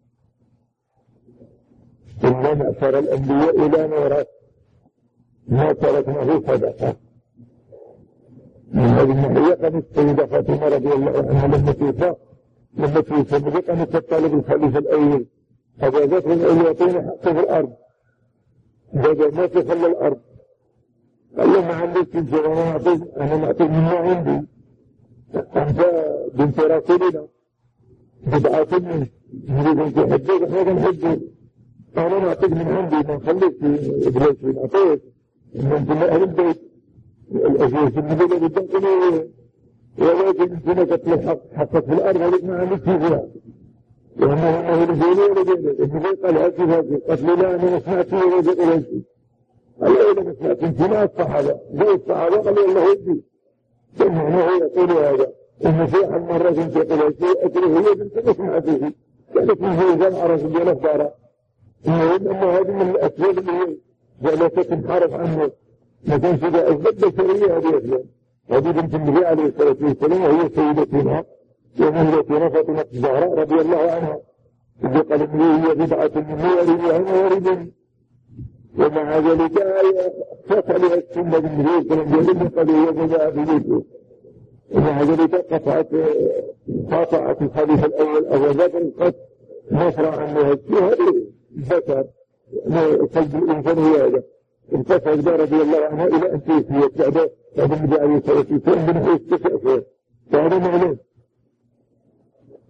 إنما معشر الأنبياء لا نورث ما تركناه صدقة من هذه الناحية كانت السيدة فاطمة رضي الله عنها لما توفى لما توفى كانت تطالب الخليفة الأول أجازت من أن يعطيني حقه في الأرض بدل ما تخلى الأرض قال له ما عندك تنسى أنا معطيك أنا معطيك مما عندي أنت بنت رسولنا بدعة مني نريد أن تحبك احنا كنحبك أنا معطيك من عندي ما نخليك بلاش من أعطيك إن أنت من أهل البيت الأجيس النبيل بدأتني ولكن أنتنا قتل حق حقك في الأرض عليك ما عندك فيها وأنه أنه لجيني ولا جيني النبيل قال هاتي هاتي قتل لا أنا ما سمعت فيه ولا جيني قال له إذا ما سمعت انتنا الصحابة زي الصحابة قال له الله يهدي سمعنا هو يقول هذا إن في أحد مرة كنت يقول هذا أكله هي بنت تسمع فيه كانت من هي جمع رسول الله دارا المهم أن هذه من الأسباب اللي هي جالسة تنحرف عنه ما كانش ده أسباب بشرية هذه أسباب هذه بنت النبي عليه الصلاة والسلام وهي سيدتنا ومهلتنا فاطمة الزهراء رضي الله عنها إذا قال النبي هي بدعة مني ولي عنها وردني ومع ذلك فصلها السنة بالنبي صلى الله عليه وسلم قال هي بدعة بنيته ومع ذلك قطعت قاطعت الخليفة الأول أبو بكر قد نصر عنها هذه البشر قلب الإنسان هو هذا انتصر ده رضي الله عنها إلى أن توفيت بعد بعد النبي عليه الصلاة والسلام بنحو استشاء فهذا معلوم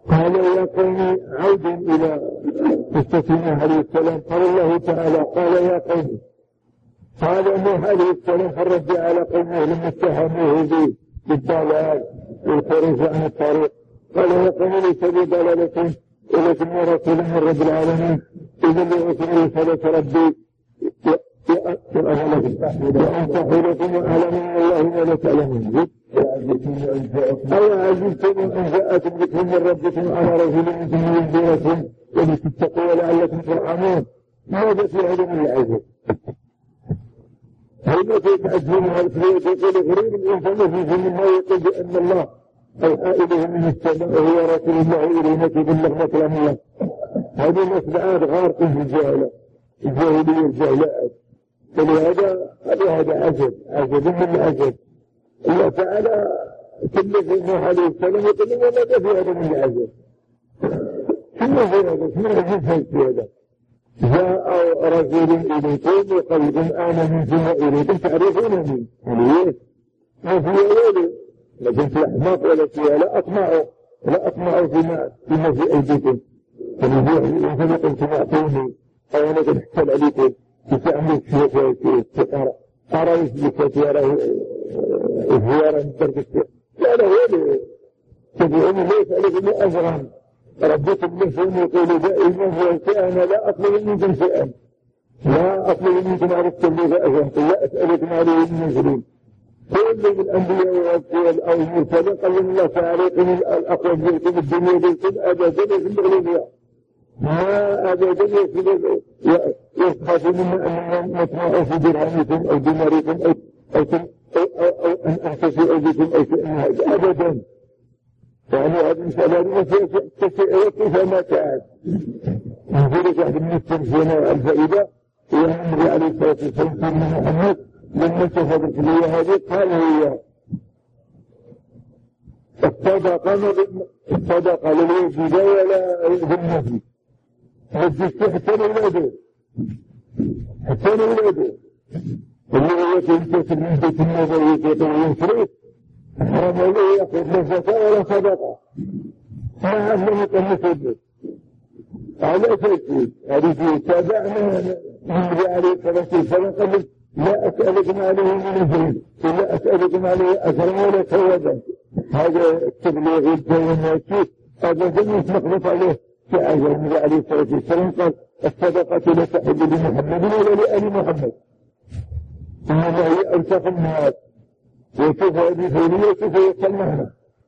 قال يا قوم عود إلى قصة نوح عليه السلام. قال الله تعالى قال يا قوم، قال نوح عليه السلام فرد على قومه لما اتهموه بالضلال والخروج عن الطريق. قال يا قوم ليس بي ضلالة ولكن رسول من رب العالمين، إذا لرسول رسالة ربي وأنصح لكم وأعلم من الله ما لا تعلمون. أو عجبتم أن جاءكم ذكر من ربكم على رجل منكم ينذركم ولتتقوا ولعلكم ترحمون. ماذا في علم العجب؟ هل تتعجبون هل يقول غريب الإنسان في مما يقول بأن الله أوحى إليه من السماء وهو رسول الله إلينا تبلغنا كلام الله. هذه الأسبعات غارق في الجاهلة الجاهلية الجاهلات. فلهذا هذا عجب عجب من العجب. الله تعالى كلف نوح عليه السلام يقول له ماذا في هذا من العجب؟ شنو في هذا؟ شنو العجب في هذا؟ جاء رجل إليكم وقلب آمن ثم إليكم تعرفونني. هل ما في أولي لكن في الأحماق ولا فيها لا أطمعوا لا أطمعوا فيما فيما في أيديكم. فنجوح قلت أعطوني أو أنا قد احتل عليكم تتعمل في تقرأ ترى يسلك ترى زيارة من درجة لا لا هو تدعوني ليس عليكم أجرا ربكم نفسهم يقول دائما أنا لا أطلب منكم شيئا لا أطلب منكم عرفت اللي أجرا لا أسألكم عليه من نزلين. كل من الأنبياء أو المرسلين قال الله تعالى من الأقوى منكم الدنيا بكم أبدا في الغلبية ما أبدا يخاف منا أن نطمع في درهمكم أو ديناركم أو أو أن أنتسئوا بكم أو شيئا أبدا. يعني هذا المسألة كيف ما كان نزلت واحد من التنسيين الفائدة وينبغي عليه الصلاة والسلام من محمد لما تفضلت لي هذه قال هي الصدقة الصدقة للوجود ولا للنفي هزيت حتى لولاده حتى لولاده اللي هو تنتسل من بيت النبوي يطلعون شريف حرام عليه يأخذ لا زكاة ولا صدقة ما علمه المسجد على تأكيد هذه تابعنا من عليه الصلاة والسلام قبل لا أسألكم عليه من أجر ولا أسألكم عليه أجرا ولا ثوابا. هذا التبليغ الجواناتي هذا جميع مخلط عليه كأجر النبي عليه الصلاة والسلام قال الصدقة لا تحل لمحمد ولا لآل محمد إنما هي أوساق الناس وكيف هذه فولية وكيف يصلحنا.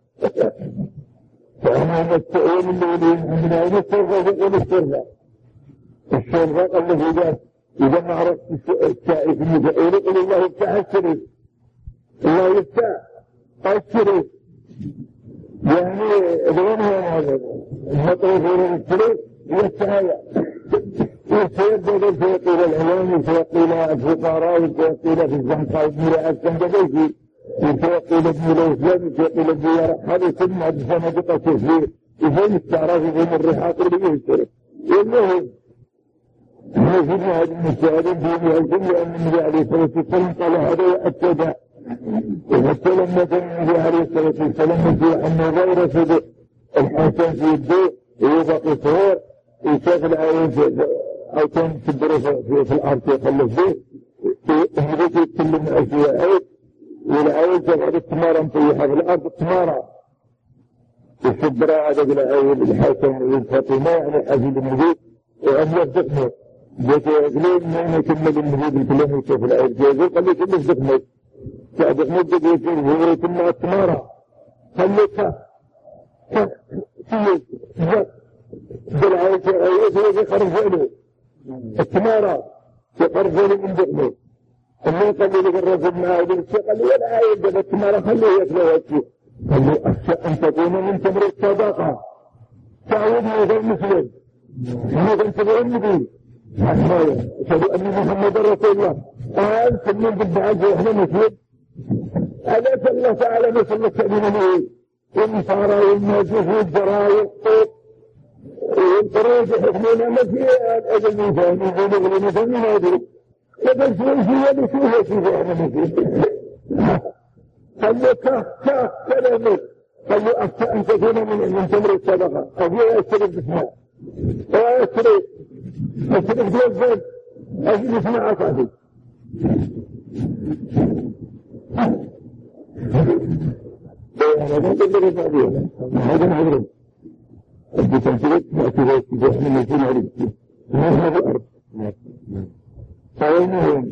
فأنا نستعين من الذين من أين الشرطة والشرطة الشرطة الذي جاء إذا ما عرفت السائف المفعول يقول الله يفتح الشريف الله يفتح الشريف يعني غير هذا المطلوب من الشريف يفتح هذا يسيبدل فيقول العلام فيقول الفقراء فيقول في الزنقاء ومراء السندبيكي فيقول ابن الإسلام فيقول ابن يرح هذا سنة بسنة تشفير يفين استعراف يفين الرحاق اللي يشتري والمهم نزلنا هذه المشاهدين في الجن لأن النبي عليه الصلاة والسلام قال هذا يؤكد وحتى لما كان النبي عليه الصلاة والسلام يقول أنه غير صدق الحسن في الدين ويبقى صغير يشاف العين أو كان في الدراسة في الأرض يخلف به يهديك يتكلم أشياء عيد والعين تبعد التمارة مطيحة في الأرض التمارة الشبرة عدد العين الحسن والفاطمة يعني حزيب النبي وأن يصدقنا جيت يقولون ما يكمل النبي بالكلام يشوف العين جيزو قال لي كم يصدقنا صدقنا جيت يقول هو يتم التمارة خليتها كيف بالعين تغيث يخرجونه التمارة يخرجونه من دقنه اللي قال لي لك الرجل معه بالشيء قال لي ولا عايد ده التمارة خليه يتلوثه قال لي أخشى أن تكون من تمر الصداقة تعودني غير مسلم أنا كنت بأمدي أشهد أن محمد رسول الله قال سمين بالدعاء وإحنا مسلم أليس الله تعالى نسأل التأمين عليه والنصارى والمجوس والجراء والطوط والقرآن يحكمون ما في الأجل ميزان يقولون الميزان من هذه لكن شوي شوي بشوفه شوفه احنا مسلم قال له كه كه كلامك قال له أخشى أن تكون من من تمر الصدقة أبي أشترك بسماء وأشترك أشترك بوزن أجل بسماء أصعدي أنا ما أقول لك هذا هذا معلوم أبي تنتظر أكيد أكيد من يكون عليك هذا الأرض فإنهم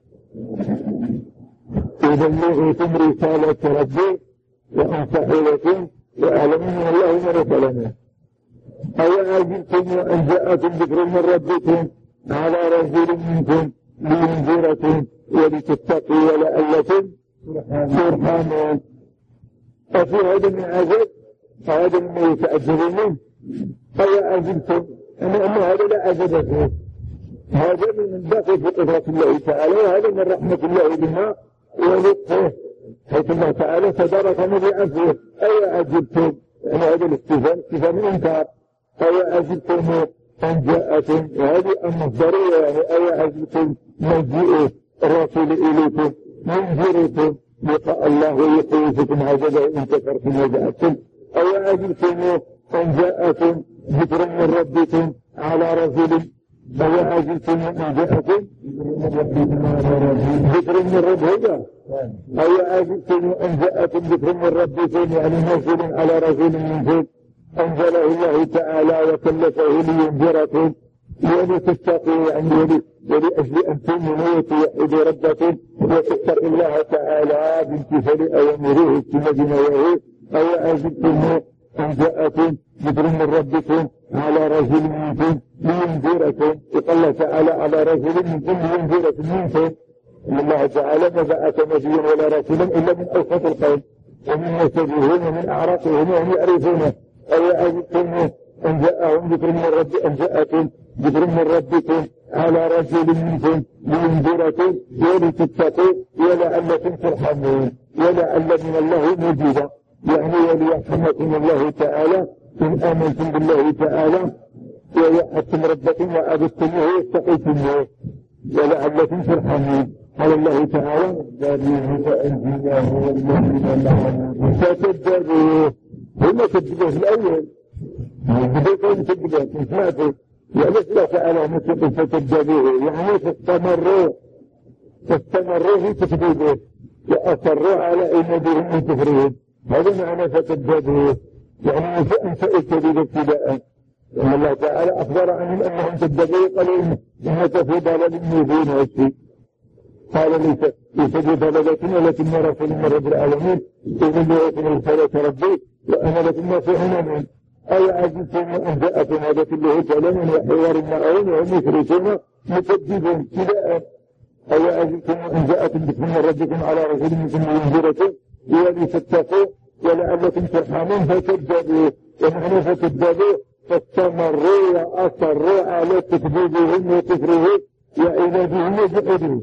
يبلغكم رسالة ربي وأنصحوا لكم وأعلموا من الله ما رسلنا أو عجبتم أن جاءكم ذكر من ربكم على رجل منكم لينذركم ولتتقوا ولعلكم ترحمون أفي هذا من عجب فهذا مما يتعجبون منه أو عجبتم أن هذا لا عجب فيه هذا من باقي في قدرة الله تعالى وهذا من رحمة الله بنا ولطفه حيث الله تعالى تبارك بعفوه أي عجبتم يعني هذا الاستفهام استفهام انكار أي عجبتم أن جاءكم وهذه المصدرية يعني أي عجبتم مجيء الرسول إليكم ينذركم لقاء الله ويخوفكم عجبا إن كفرتم وجاءكم أي عجبتم أن جاءكم ذكر من ربكم على رسول أو عجبتم أن جاءكم ذكر من ربكم أو عجبتم أن جاءكم ذكر من ربكم يعني نزل على رسول منكم أنزله الله تعالى وكلفه لينذركم ولتتقوا يعني ولأجل أن تؤمنوا وتوحدوا ربكم وتتقوا الله تعالى بامتثال أوامره واجتناب نواهيه أو عجبتم أن جاءكم ذكر من ربكم على رجل منكم لينذركم يقول الله تعالى على رجل منكم لينذركم منكم إن الله تعالى ما بعث نبيا ولا رسولا إلا من أوسط القوم ومن يتبعون ومن أعراقهم وهم يعرفونه أو عجبتم أن جاءهم ذكر من رب أن جاءكم ذكر من ربكم على رجل منكم لينذركم ولتتقوا ولعلكم ترحمون ولعل من الله موجودا يعني وليرحمكم الله تعالى إن آمنتم بالله تعالى ووحدتم ربكم وعبدتموه واتقيتموه ولعلكم ترحمون قال الله تعالى ذلك فأنجيناه والذين معه فتدبوا هم كذبوا في الأول بديتهم كذبوا سمعتوا يعني الله تعالى مثل فتدبوه يعني فاستمروا فاستمروا في تكذيبه وأصروا على إنادهم من كفرهم هذا معنى فتدبوه يعني فأنسأوا الكذب ابتداء لأن الله تعالى أخبر عنهم أنهم كذبوا قالوا إنك في ضلال مبين وشيء قال ليس ليس بضلالة ولكن رسول من رب العالمين إذن لكم رسالة ربي وأنا لكم ناصح من أي عزيزكم أن جاءكم هذا كله كلام وحوار معهم وهم يشركون مكذبون ابتداء أي عزيزكم أن جاءكم بسم من ربكم على رسول منكم لينذركم ولتتقوا ولعلكم ترحمون فكذبوا ونحن فكذبوا فاستمروا وأصروا على تكذيبهم وكفرهم وعنادهم وجحودهم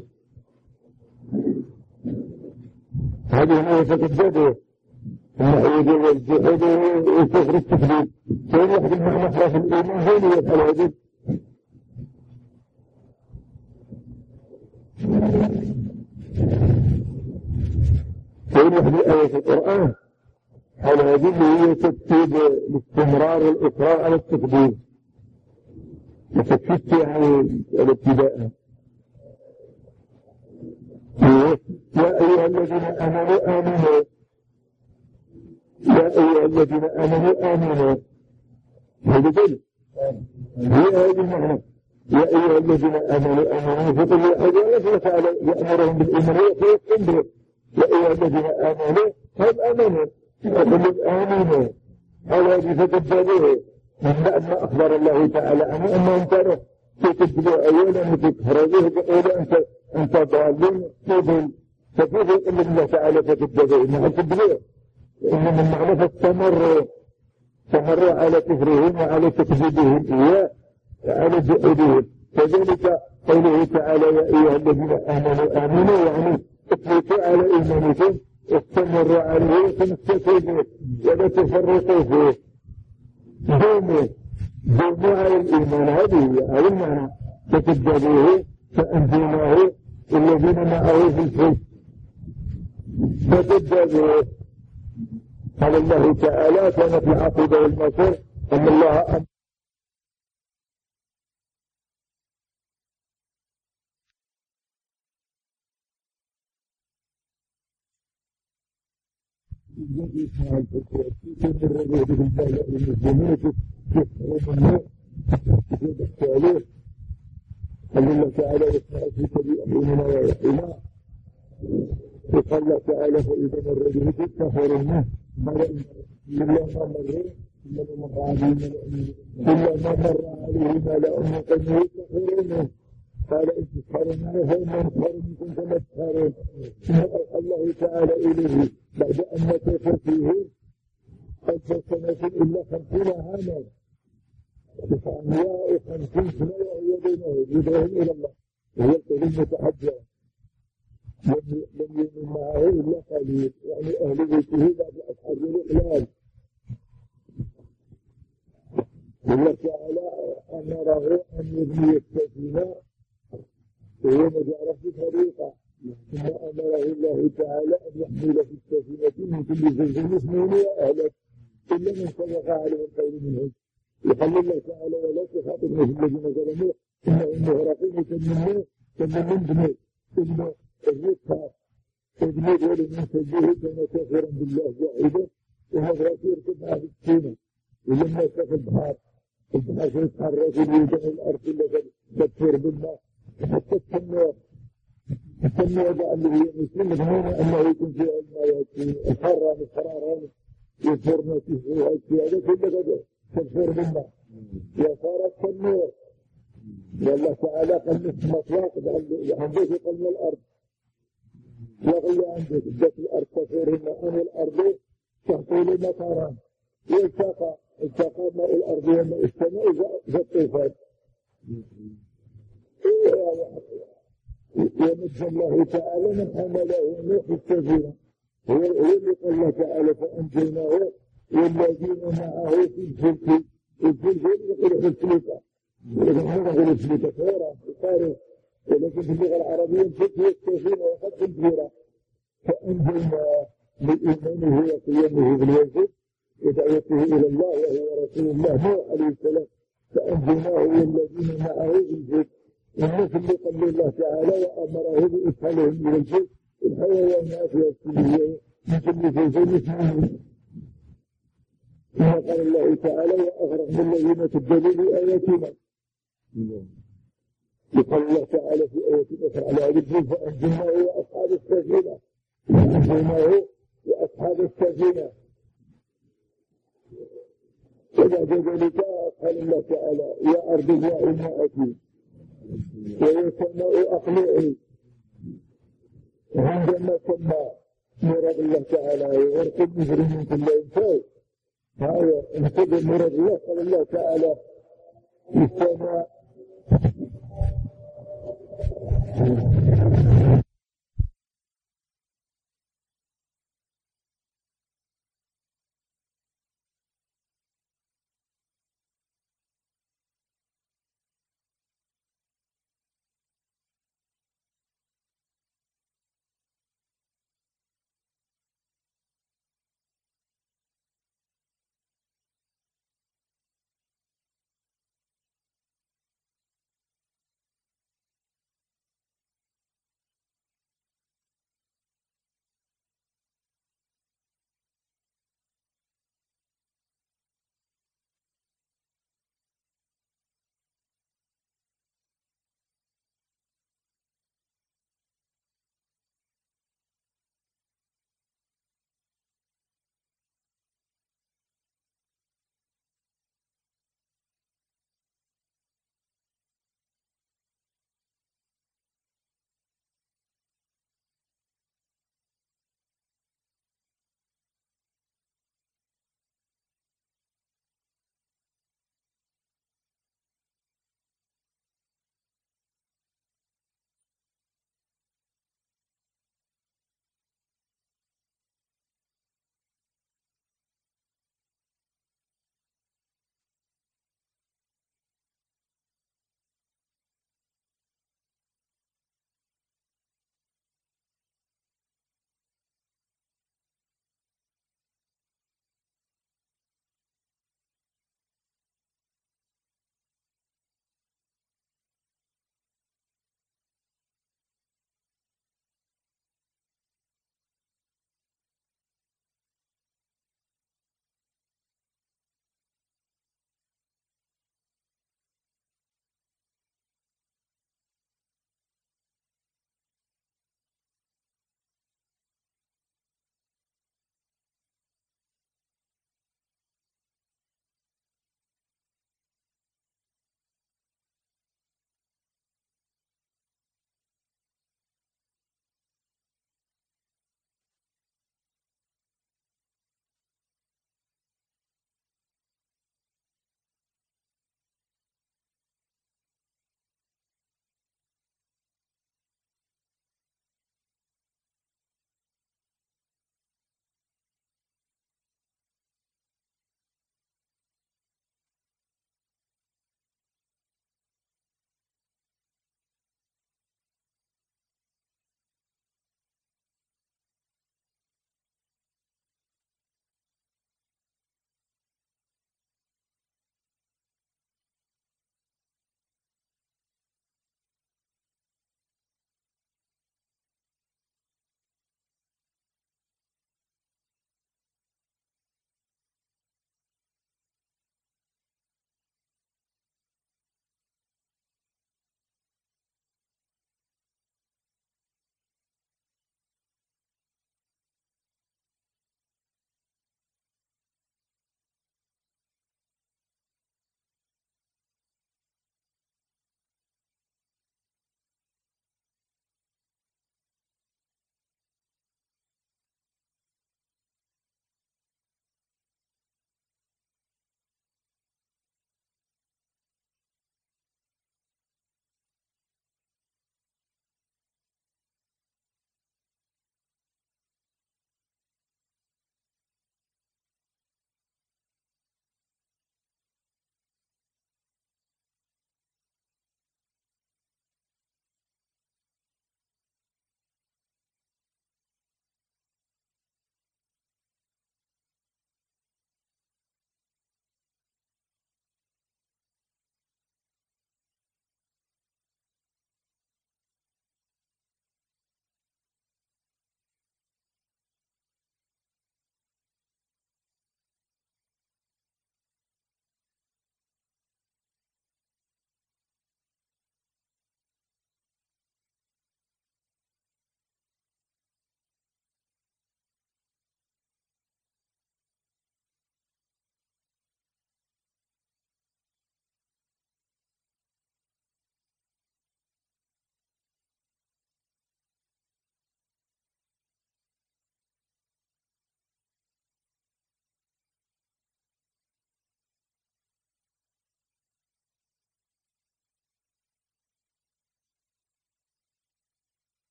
هذه هو فكذبوا النحيد والجحود والكفر التكذيب كان واحد المعنى خلاف الإيمان هو يفعل هذه كان واحد الآية في القرآن على هذه اللي هي تكتب الاستمرار والإصرار على التكذيب وتكفت يعني الابتداء يا أيها الذين آمنوا آمنوا يا أيها الذين آمنوا آمنوا هذا كله هي هذه المعنى يا أيها الذين آمنوا آمنوا فقل يا أيها الذين فعلوا يأمرهم بالإيمان ويقوم به يا أيها الذين آمنوا هم آمنوا فقل آمنوا على هذه فتبدلوه مما أن أخبر الله تعالى عنه أنهم كانوا تكذبوا أولا وتكفروا تقولوا أنت أنت ضالين تضل فكيف يقول الله تعالى فتبدلوه إنهم تبدلوه إنهم المعنى فاستمروا استمروا على كفرهم وعلى تكذيبهم إياه وعلى جحودهم كذلك قوله تعالى يا أيها الذين آمنوا آمنوا يعني اثبتوا على إيمانكم استمروا عليه وتمسكوا به ولا تفرقوا فيه دوموا دوموا على الإيمان هذه هذا المعنى فكذبوه فأنجيناه الذين معه في الفلك فكذبوه قال الله تعالى كانت العقيدة والمصير أن الله أمر الذي فعل التوحيد من الرجل بالله المسلمين يسحرون منه يدخل عليه قال الله تعالى يسمع في سبيل أمرنا ويحينا وقال الله تعالى فإذا الرجل يكفر منه إلا ما مر إلا ما مر عليه إلا ما مر عليه ملأ من قومه يسحرونه قال إن تسحرون فإن نسحر منكم كما تسحرون ثم أوحى الله تعالى إليه بعد أن مكث فيه ألف سنة إلا خمسين عاما تسعمائة وخمسين سنة وهو بينه يدعوهم إلى الله وهو القليل متحجر لم يؤمن معه إلا قليل يعني أهل بيته بعد أصحاب الإقلال الله تعالى أمره أن يبني السفينة وهو ما جعله في طريقة ثم أمره الله تعالى أن يحمل في السفينة من كل زوج اثنين وأهلك إلا من سبق عليهم خير منهم يقول الله تعالى ولا تخاطبنا في الذين ظلموا إنهم مغرقون كمنه كمن بني إن الرزق ابني دول من سجيه كان كافرا بالله جاهدا وهذا يركب معه في السفينة ولما شاف البحر البحر يتحرك ويجمع الأرض التي تكفر بالله حتى التنوير التنوير ده الذي يمثل هنا أنه يكون في الماء الحرة الحرارة يفرنا فيه هذا كله كده تكفر بالله وصار التنوير والله تعالى قال مثل مطلق عندك قلب الأرض وغي عندك بدأت الأرض تكفر هنا أن الأرض تحصل مطارا والتقى التقى ماء الأرض وماء السماء ذا الطوفان ومد الله تعالى من حمله نوح السفينة هو اللي قال الله تعالى فأنجيناه والذين معه في الفلك الفلك يقول في الفلك ولكن هذا غير الفلك كورة وقارب ولكن في اللغة العربية الفلك هي السفينة وقد كبيرة فأنجيناه بإيمانه وقيامه بالوجه ودعوته إلى الله وهو رسول الله نوح عليه السلام فأنجيناه والذين معه في الفلك الناس اللي قال الله تعالى وأمره بإدخالهم إلى الفلك الحيوانات والسمية من كل شيء اسمه كما قال الله تعالى وأغرقنا الذين كذبوا بآياتنا يقال الله تعالى في آية أخرى على هذا الفلك فأنجيناه وأصحاب السفينة فأنجيناه وأصحاب السفينة وبعد ذلك قال الله تعالى يا أرض ابلعي ماءك ويا سماء أقلعي عندما سمى مراد الله تعالى ويغرق المجرمين كل إنسان هذا انتظر مراد الله قال الله تعالى في السماء